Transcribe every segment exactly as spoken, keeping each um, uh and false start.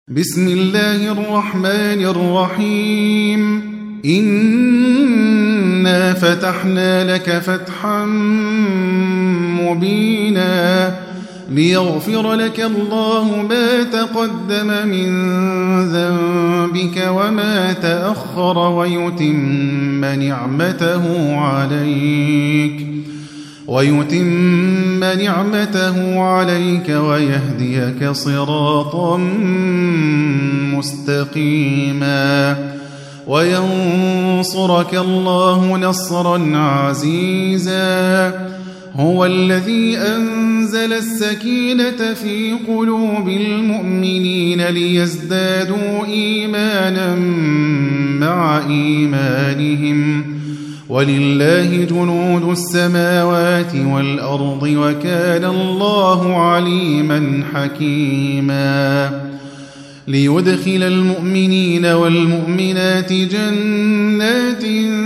بسم الله الرحمن الرحيم إنا فتحنا لك فتحا مبينا ليغفر لك الله ما تقدم من ذنبك وما تأخر ويتم نعمته عليك ويتم نعمته عليك ويهديك صراطا مستقيما وينصرك الله نصرا عزيزا هو الذي أنزل السكينة في قلوب المؤمنين ليزدادوا إيمانا مع إيمانهم ولله جنود السماوات والأرض وكان الله عليما حكيما ليدخل المؤمنين والمؤمنات جنات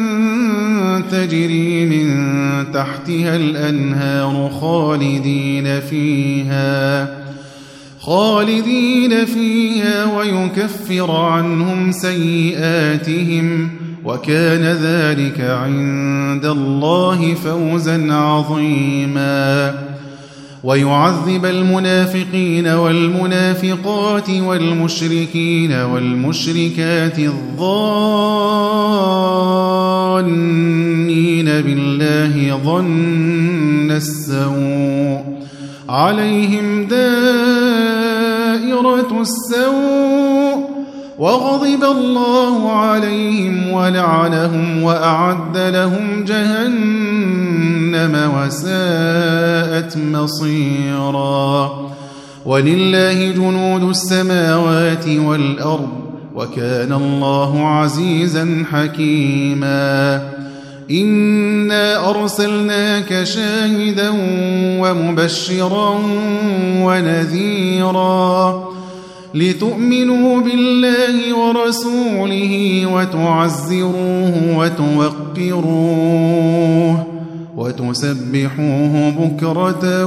تجري من تحتها الأنهار خالدين فيها خالدين فيها ويكفر عنهم سيئاتهم وكان ذلك عند الله فوزا عظيما ويعذب المنافقين والمنافقات والمشركين والمشركات الظانين بالله ظن السوء عليهم دائرة السوء وغضب الله عليهم ولعنهم وأعد لهم جهنم وساءت مصيرا ولله جنود السماوات والأرض وكان الله عزيزا حكيما إنا أرسلناك شاهدا ومبشرا ونذيرا لتؤمنوا بالله ورسوله وتعزروه وتوقروه وتسبحوه بكرة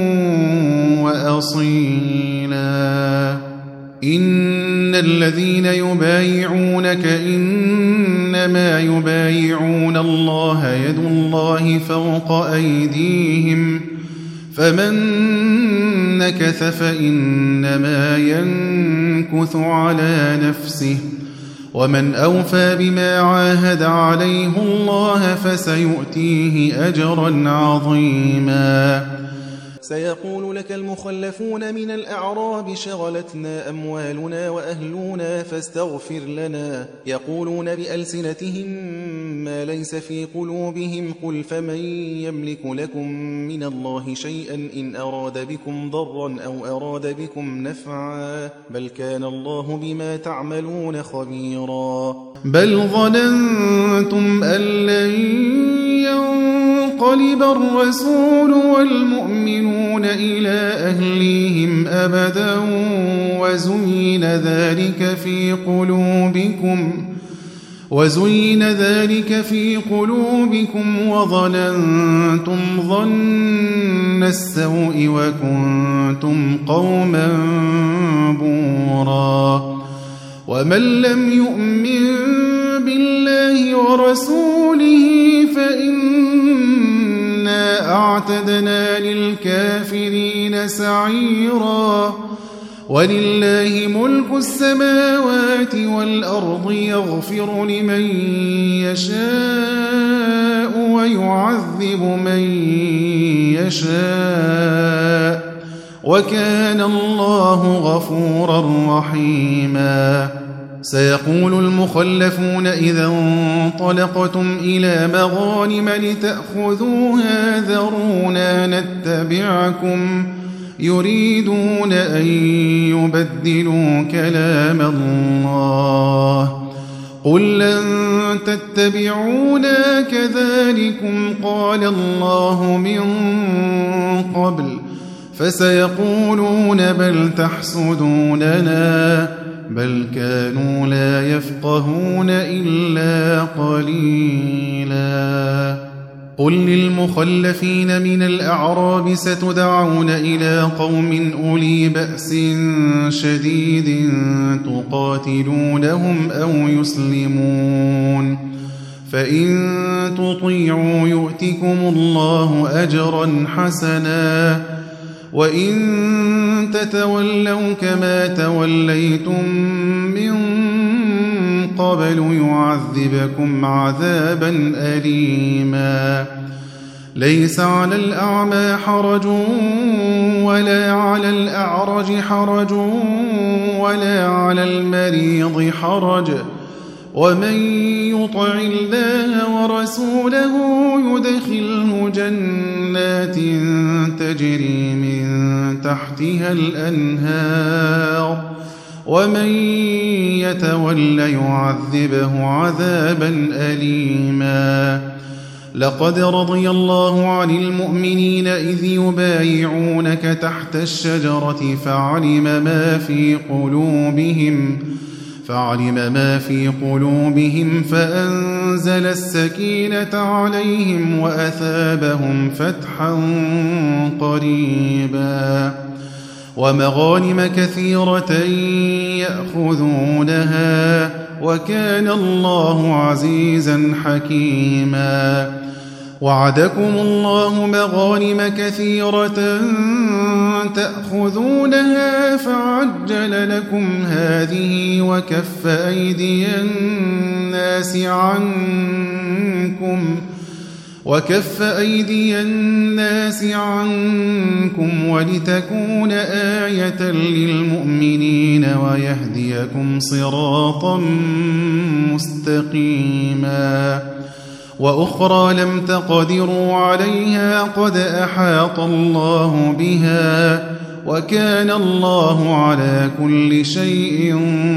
وأصيلا إن الذين يبايعونك إنما يبايعون الله يد الله فوق أيديهم فمن نكث فإنما ينكث على نفسه ومن أوفى بما عاهد عليه الله فسيؤتيه أجرا عظيما سيقول لك المخلفون من الأعراب شغلتنا أموالنا وأهلنا فاستغفر لنا يقولون بألسنتهم ما ليس في قلوبهم قل فمن يملك لكم من الله شيئا إن أراد بكم ضرا أو أراد بكم نفعا بل كان الله بما تعملون خبيرا بل ظننتم أن لن ينقلب الرسول والمؤمنون إلى أهليهم أبدا وزين ذلك في قلوبكم وزين ذلك في قلوبكم وظننتم ظن السوء وكنتم قوما بورا ومن لم يؤمن بالله ورسوله فإنا أعتدنا للكافرين سعيرا ولله ملك السماوات والأرض يغفر لمن يشاء ويعذب من يشاء وكان الله غفورا رحيما سيقول المخلفون إذا انطلقتم إلى مغانم لتأخذوها ذرونا نتبعكم يريدون أن يبدلوا كلام الله قل لن تتبعونا كذلكم قال الله من قبل فسيقولون بل تحسدوننا بل كانوا لا يفقهون إلا قليلا قل للمخلفين من الأعراب ستدعون إلى قوم أولي بأس شديد تقاتلونهم أو يسلمون فإن تطيعوا يؤتكم الله أجرا حسنا وإن تتولوا كما توليتم من قبل يعذبكم عذابا أليما ليس على الأعمى حرج ولا على الأعرج حرج ولا على المريض حرج ومن يطع الله ورسوله يدخله جنات تجري من تحتها الأنهار ومن يتول يعذبه عذابا أليما لقد رضي الله عن المؤمنين إذ يبايعونك تحت الشجرة فعلم ما في قلوبهم فعلم ما في قلوبهم فأنزل السكينة عليهم وأثابهم فتحا قريبا ومغانم كثيرة يأخذونها وكان الله عزيزا حكيما وعدكم الله مغانم كثيرة تأخذونها فعجل لكم هذه وكف أيدي الناس عنكم وكف أيدي الناس عنكم ولتكون آية للمؤمنين ويهديكم صراطا مستقيما وأخرى لم تقدروا عليها قد أحاط الله بها وكان الله على كل شيء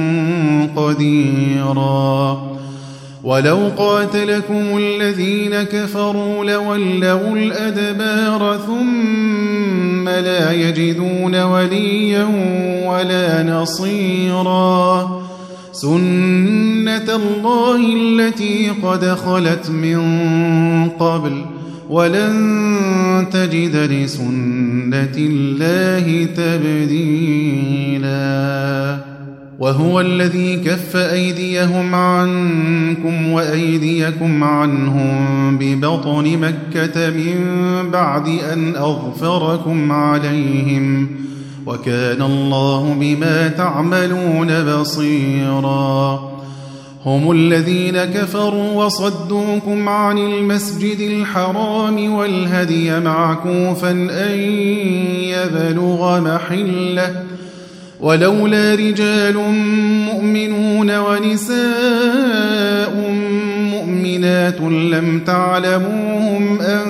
قديرا ولو قاتلكم الذين كفروا لولوا الأدبار ثم لا يجدون وليا ولا نصيرا سنة الله التي قد خلت من قبل ولن تجد لسنة الله تبديلا وهو الذي كف أيديهم عنكم وأيديكم عنهم ببطن مكة من بعد أن أظفركم عليهم وكان الله بما تعملون بصيرا هم الذين كفروا وصدوكم عن المسجد الحرام والهدي معكوفا أن يبلغ محله ولولا رجال مؤمنون ونساء مؤمنات لم تعلموهم أن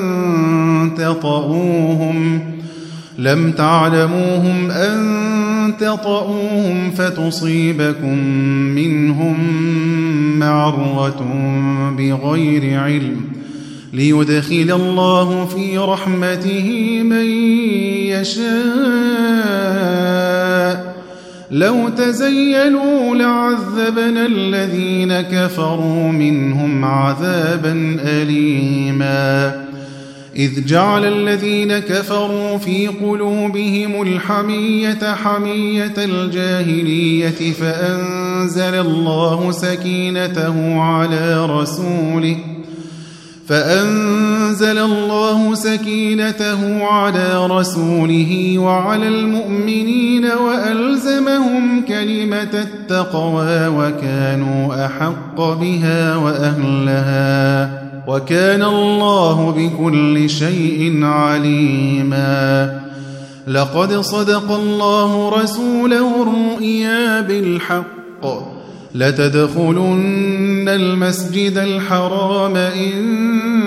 تطؤوهم لم تعلموهم أن تطؤوهم فتصيبكم منهم معرة بغير علم ليدخل الله في رحمته من يشاء لو تزيلوا لعذبنا الذين كفروا منهم عذابا أليما إذ جعل الذين كفروا في قلوبهم الحمية حمية الجاهلية فأنزل الله سكينته على رسوله فأنزل الله سكينته على رسوله وعلى المؤمنين وألزمهم كلمة التقوى وكانوا أحق بها وأهلها وكان الله بكل شيء عليما لقد صدق الله رسوله الرؤيا بالحق لتدخلن المسجد الحرام إن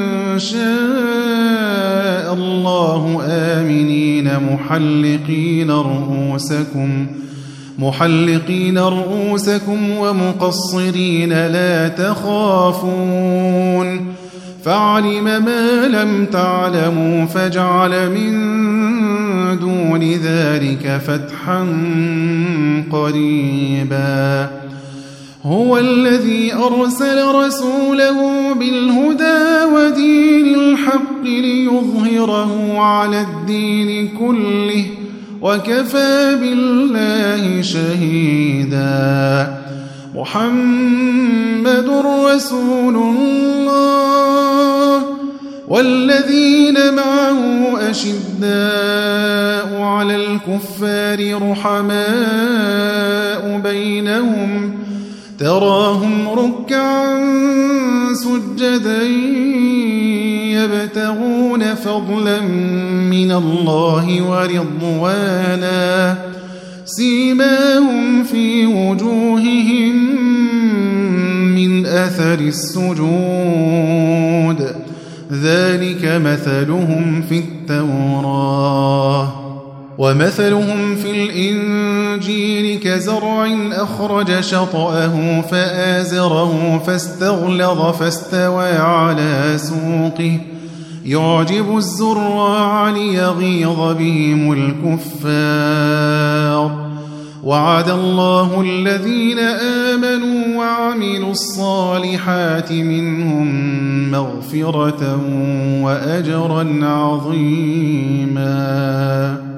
شاء الله آمنين محلقين رؤوسكم محلقين رؤوسكم ومقصرين لا تخافون فعلم ما لم تعلموا فجعل من دون ذلك فتحا قريبا هو الذي أرسل رسوله بالهدى ودين الحق ليظهره على الدين كله وكفى بالله شهيدا محمد رسول الله والذين معه أشداء على الكفار رحماء بينهم تراهم ركعا سجدا يبتغون فضلا من الله ورضوانا سيماهم في وجوههم من أثر السجود ذلك مثلهم في التوراة ومثلهم في الإنجيل كزرع أخرج شطأه فآزره فاستغلظ فاستوى على سوقه يعجب الزراع ليغيظ بهم الكفار وعد الله الذين آمنوا وعملوا الصالحات منهم مغفرة وأجرا عظيما.